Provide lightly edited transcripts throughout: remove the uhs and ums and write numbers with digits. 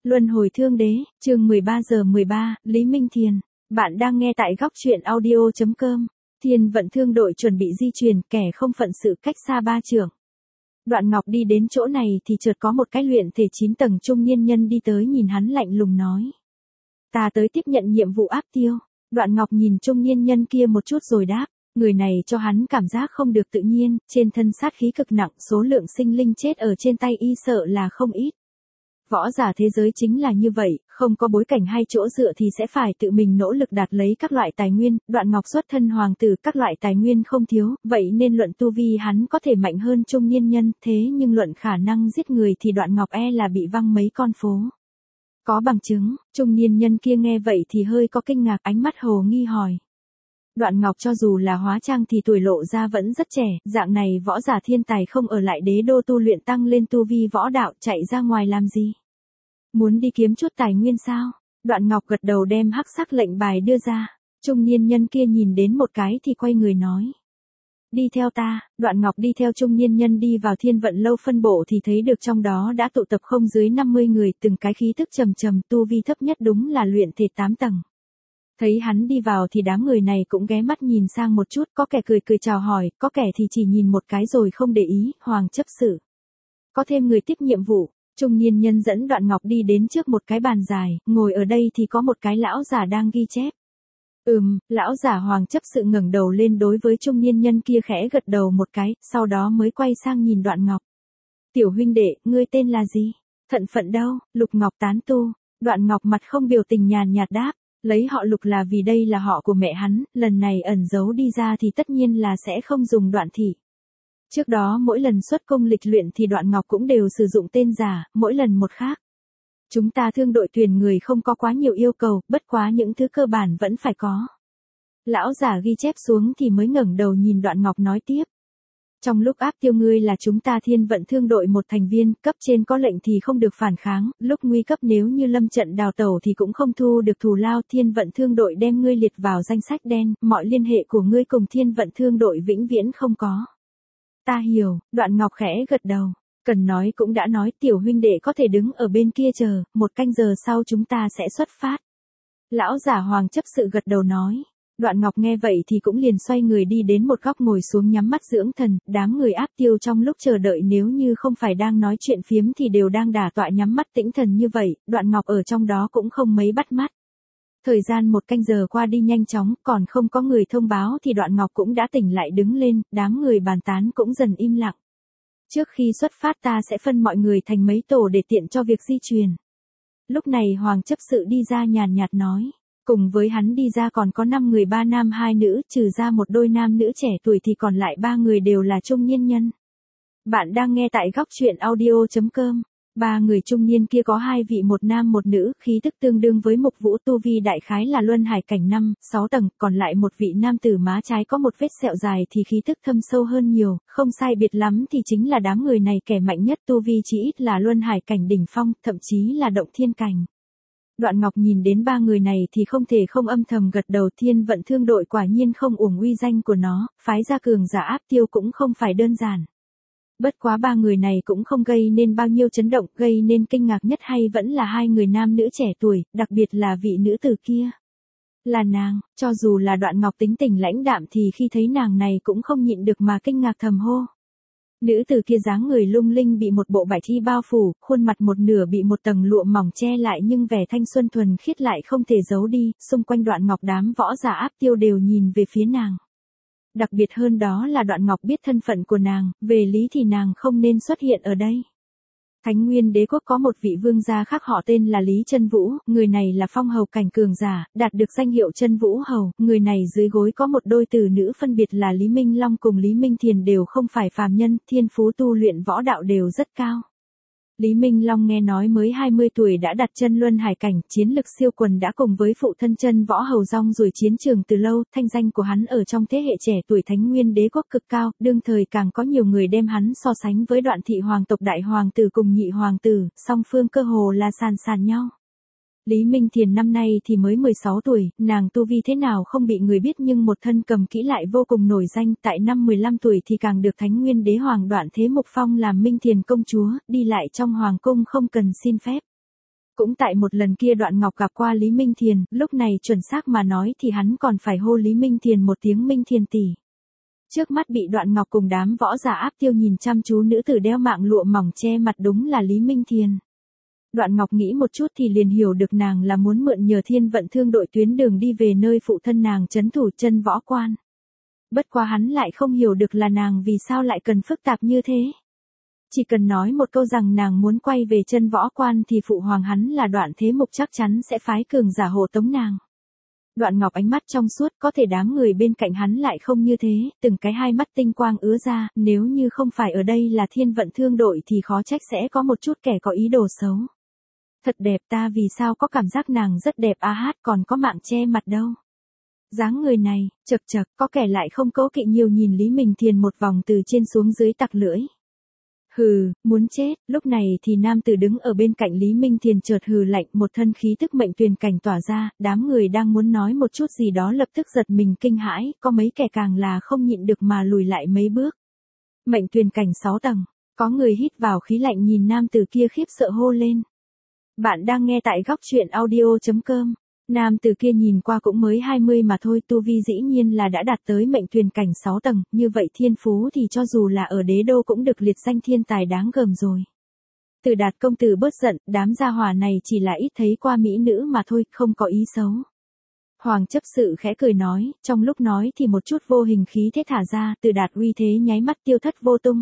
Luân hồi thương đế, chương 13 Lý Minh Thiền. Bạn đang nghe tại góc truyện audio.com. Thiên vận thương đội chuẩn bị di chuyển, kẻ không phận sự cách xa ba trượng. Đoạn Ngọc đi đến chỗ này thì chợt có một cái luyện thể 9 tầng trung niên nhân đi tới nhìn hắn lạnh lùng nói. Ta tới tiếp nhận nhiệm vụ áp tiêu. Đoạn Ngọc nhìn trung niên nhân kia một chút rồi đáp. Người này cho hắn cảm giác không được tự nhiên, trên thân sát khí cực nặng, số lượng sinh linh chết ở trên tay y sợ là không ít. Võ giả thế giới chính là như vậy, không có bối cảnh hay chỗ dựa thì sẽ phải tự mình nỗ lực đạt lấy các loại tài nguyên, Đoạn Ngọc xuất thân hoàng tử, các loại tài nguyên không thiếu, vậy nên luận tu vi hắn có thể mạnh hơn trung niên nhân, thế nhưng luận khả năng giết người thì Đoạn Ngọc là bị văng mấy con phố. Có bằng chứng, trung niên nhân kia nghe vậy thì hơi có kinh ngạc, ánh mắt hồ nghi hỏi. Đoạn Ngọc cho dù là hóa trang thì tuổi lộ ra vẫn rất trẻ, dạng này võ giả thiên tài không ở lại đế đô tu luyện tăng lên tu vi võ đạo, chạy ra ngoài làm gì? Muốn đi kiếm chút tài nguyên sao? Đoạn Ngọc gật đầu đem hắc sắc lệnh bài đưa ra. Trung niên nhân kia nhìn đến một cái thì quay người nói. Đi theo ta. Đoạn Ngọc đi theo trung niên nhân đi vào Thiên Vận lâu phân bộ thì thấy được trong đó đã tụ tập không dưới 50 người, từng cái khí tức trầm trầm, tu vi thấp nhất đúng là luyện thể 8 tầng. Thấy hắn đi vào thì đám người này cũng ghé mắt nhìn sang một chút, có kẻ cười cười chào hỏi, có kẻ thì chỉ nhìn một cái rồi không để ý. Hoàng chấp sự. Có thêm người tiếp nhiệm vụ. Trung niên nhân dẫn Đoạn Ngọc đi đến trước một cái bàn dài, ngồi ở đây thì có một cái lão giả đang ghi chép. Lão giả Hoàng chấp sự ngẩng đầu lên đối với trung niên nhân kia khẽ gật đầu một cái, sau đó mới quay sang nhìn Đoạn Ngọc. Tiểu huynh đệ, ngươi tên là gì? Thận phận đâu? Lục Ngọc tán tu. Đoạn Ngọc mặt không biểu tình nhàn nhạt đáp. Lấy họ Lục là vì đây là họ của mẹ hắn, lần này ẩn giấu đi ra thì tất nhiên là sẽ không dùng Đoạn thị. Trước đó mỗi lần xuất công lịch luyện thì Đoạn Ngọc cũng đều sử dụng tên giả, mỗi lần một khác. Chúng ta thương đội tuyển người không có quá nhiều yêu cầu, bất quá những thứ cơ bản vẫn phải có. Lão giả ghi chép xuống thì mới ngẩng đầu nhìn Đoạn Ngọc nói tiếp. Trong lúc áp tiêu ngươi là chúng ta Thiên Vận thương đội một thành viên, cấp trên có lệnh thì không được phản kháng, lúc nguy cấp nếu như lâm trận đào tẩu thì cũng không thu được thù lao. Thiên Vận thương đội đem ngươi liệt vào danh sách đen, mọi liên hệ của ngươi cùng Thiên Vận thương đội vĩnh viễn không có. Ta hiểu. Đoạn Ngọc khẽ gật đầu. Cần nói cũng đã nói, tiểu huynh đệ có thể đứng ở bên kia chờ, 1 canh giờ sau chúng ta sẽ xuất phát. Lão giả Hoàng chấp sự gật đầu nói. Đoạn Ngọc nghe vậy thì cũng liền xoay người đi đến một góc ngồi xuống nhắm mắt dưỡng thần, đám người áp tiêu trong lúc chờ đợi nếu như không phải đang nói chuyện phiếm thì đều đang đả tọa nhắm mắt tĩnh thần như vậy, Đoạn Ngọc ở trong đó cũng không mấy bắt mắt. Thời gian 1 canh giờ qua đi nhanh chóng, còn không có người thông báo thì Đoạn Ngọc cũng đã tỉnh lại đứng lên, đám người bàn tán cũng dần im lặng. Trước khi xuất phát ta sẽ phân mọi người thành mấy tổ để tiện cho việc di chuyển. Lúc này Hoàng chấp sự đi ra nhàn nhạt nói. Cùng với hắn đi ra còn có 5 người, 3 nam 2 nữ, trừ ra một đôi nam nữ trẻ tuổi thì còn lại 3 người đều là trung niên nhân. Bạn đang nghe tại góc truyện audio.com. 3 người trung niên kia có 2 vị, một nam một nữ, khí tức tương đương với Mục Vũ, tu vi đại khái là luân hải cảnh 5-6 tầng, còn lại một vị nam tử má trái có một vết sẹo dài thì khí tức thâm sâu hơn nhiều, không sai biệt lắm thì chính là đám người này kẻ mạnh nhất, tu vi chỉ ít là luân hải cảnh đỉnh phong, thậm chí là động thiên cảnh. Đoạn Ngọc nhìn đến 3 người này thì không thể không âm thầm gật đầu. Thiên Vận thương đội quả nhiên không uổng uy danh của nó, phái ra cường giả áp tiêu cũng không phải đơn giản. Bất quá 3 người này cũng không gây nên bao nhiêu chấn động, gây nên kinh ngạc nhất hay vẫn là 2 người nam nữ trẻ tuổi, đặc biệt là vị nữ tử kia. Là nàng, cho dù là Đoạn Ngọc tính tình lãnh đạm thì khi thấy nàng này cũng không nhịn được mà kinh ngạc thầm hô. Nữ tử kia dáng người lung linh bị một bộ vải thi bao phủ, khuôn mặt một nửa bị một tầng lụa mỏng che lại nhưng vẻ thanh xuân thuần khiết lại không thể giấu đi, xung quanh Đoạn Ngọc đám võ giả áp tiêu đều nhìn về phía nàng. Đặc biệt hơn đó là Đoạn Ngọc biết thân phận của nàng, về lý thì nàng không nên xuất hiện ở đây. Thánh Nguyên Đế quốc có một vị vương gia khác họ tên là Lý Chân Vũ, người này là phong hầu cảnh cường giả, đạt được danh hiệu Chân Vũ hầu, người này dưới gối có một đôi tử nữ phân biệt là Lý Minh Long cùng Lý Minh Thiền, đều không phải phàm nhân, thiên phú tu luyện võ đạo đều rất cao. Lý Minh Long nghe nói mới 20 tuổi đã đặt chân luân hải cảnh, chiến lực siêu quần, đã cùng với phụ thân Chân Võ hầu rong ruổi chiến trường từ lâu, thanh danh của hắn ở trong thế hệ trẻ tuổi Thánh Nguyên Đế quốc cực cao, đương thời càng có nhiều người đem hắn so sánh với Đoạn thị hoàng tộc đại hoàng tử cùng nhị hoàng tử, song phương cơ hồ là sàn nhau. Lý Minh Thiền năm nay thì mới 16 tuổi, nàng tu vi thế nào không bị người biết nhưng một thân cầm kỹ lại vô cùng nổi danh, tại năm 15 tuổi thì càng được Thánh Nguyên Đế hoàng Đoạn Thế Mục phong làm Minh Thiền công chúa, đi lại trong hoàng cung không cần xin phép. Cũng tại một lần kia Đoạn Ngọc gặp qua Lý Minh Thiền, lúc này chuẩn xác mà nói thì hắn còn phải hô Lý Minh Thiền một tiếng Minh Thiền tỷ. Trước mắt bị Đoạn Ngọc cùng đám võ giả áp tiêu nhìn chăm chú nữ tử đeo mạng lụa mỏng che mặt đúng là Lý Minh Thiền. Đoạn Ngọc nghĩ một chút thì liền hiểu được nàng là muốn mượn nhờ Thiên Vận Thương đội tuyến đường đi về nơi phụ thân nàng trấn thủ Chân Võ Quan. Bất quá hắn lại không hiểu được là nàng vì sao lại cần phức tạp như thế. Chỉ cần nói một câu rằng nàng muốn quay về Chân Võ Quan thì phụ hoàng hắn là Đoạn Thế Mục chắc chắn sẽ phái cường giả hộ tống nàng. Đoạn Ngọc ánh mắt trong suốt, có thể đám người bên cạnh hắn lại không như thế, từng cái hai mắt tinh quang ứa ra, nếu như không phải ở đây là Thiên Vận Thương đội thì khó trách sẽ có một chút kẻ có ý đồ xấu. Thật đẹp, ta vì sao có cảm giác nàng rất đẹp a hát, còn có mạng che mặt đâu. Dáng người này, chật chật, có kẻ lại không cố kỵ nhiều nhìn Lý Minh Thiền một vòng từ trên xuống dưới tặc lưỡi. Hừ, muốn chết, lúc này thì nam tử đứng ở bên cạnh Lý Minh Thiền chợt hừ lạnh, một thân khí tức mệnh tuyền cảnh tỏa ra, đám người đang muốn nói một chút gì đó lập tức giật mình kinh hãi, có mấy kẻ càng là không nhịn được mà lùi lại mấy bước. Mệnh tuyền cảnh 6 tầng, có người hít vào khí lạnh nhìn nam tử kia khiếp sợ hô lên. Bạn đang nghe tại góc truyện audio.com. Nam tử kia nhìn qua cũng mới 20 mà thôi, tu vi dĩ nhiên là đã đạt tới mệnh tuyền cảnh 6 tầng, như vậy thiên phú thì cho dù là ở đế đô cũng được liệt danh thiên tài đáng gờm rồi. Từ Đạt công tử bớt giận, đám gia hỏa này chỉ là ít thấy qua mỹ nữ mà thôi, không có ý xấu. Hoàng chấp sự khẽ cười nói, trong lúc nói thì một chút vô hình khí thế thả ra, Từ Đạt uy thế nháy mắt tiêu thất vô tung.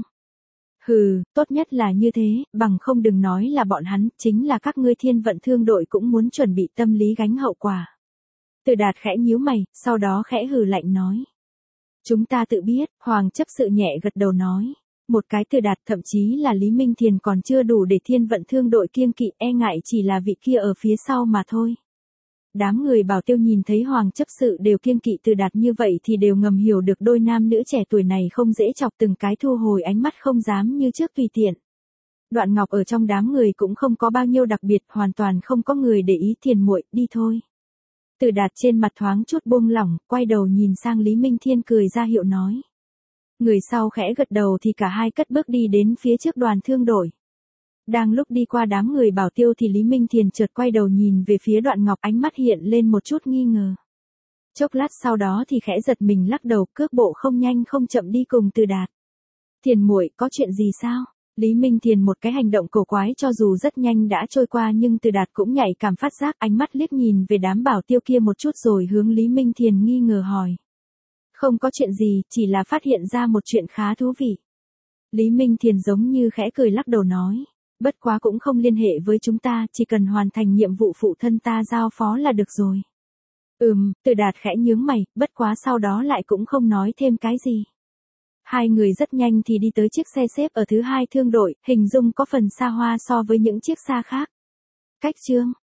Hừ, tốt nhất là như thế, bằng không đừng nói là bọn hắn, chính là các ngươi Thiên Vận Thương đội cũng muốn chuẩn bị tâm lý gánh hậu quả. Từ Đạt khẽ nhíu mày, sau đó khẽ hừ lạnh nói. Chúng ta tự biết, Hoàng chấp sự nhẹ gật đầu nói. Một cái Từ Đạt thậm chí là Lý Minh Thiền còn chưa đủ để Thiên Vận Thương đội kiêng kỵ, e ngại chỉ là vị kia ở phía sau mà thôi. Đám người Bảo Tiêu nhìn thấy Hoàng chấp sự đều kiêng kỵ Từ Đạt như vậy thì đều ngầm hiểu được đôi nam nữ trẻ tuổi này không dễ chọc, từng cái thu hồi ánh mắt không dám như trước tùy tiện. Đoạn Ngọc ở trong đám người cũng không có bao nhiêu đặc biệt, hoàn toàn không có người để ý. Thiền muội, đi thôi. Từ Đạt trên mặt thoáng chút buông lỏng, quay đầu nhìn sang Lý Minh Thiên cười ra hiệu nói. Người sau khẽ gật đầu thì cả hai cất bước đi đến phía trước đoàn thương đội. Đang lúc đi qua đám người Bảo Tiêu thì Lý Minh Thiền chợt quay đầu nhìn về phía Đoạn Ngọc, ánh mắt hiện lên một chút nghi ngờ. Chốc lát sau đó thì khẽ giật mình lắc đầu, cước bộ không nhanh không chậm đi cùng Từ Đạt. Thiền muội, có chuyện gì sao? Lý Minh Thiền một cái hành động cổ quái cho dù rất nhanh đã trôi qua nhưng Từ Đạt cũng nhạy cảm phát giác, ánh mắt liếc nhìn về đám Bảo Tiêu kia một chút rồi hướng Lý Minh Thiền nghi ngờ hỏi. Không có chuyện gì, chỉ là phát hiện ra một chuyện khá thú vị. Lý Minh Thiền giống như khẽ cười lắc đầu nói. Bất quá cũng không liên hệ với chúng ta, chỉ cần hoàn thành nhiệm vụ phụ thân ta giao phó là được rồi. Từ Đạt khẽ nhướng mày, bất quá sau đó lại cũng không nói thêm cái gì. Hai người rất nhanh thì đi tới chiếc xe xếp ở thứ hai thương đội, hình dung có phần xa hoa so với những chiếc xa khác. Cách chương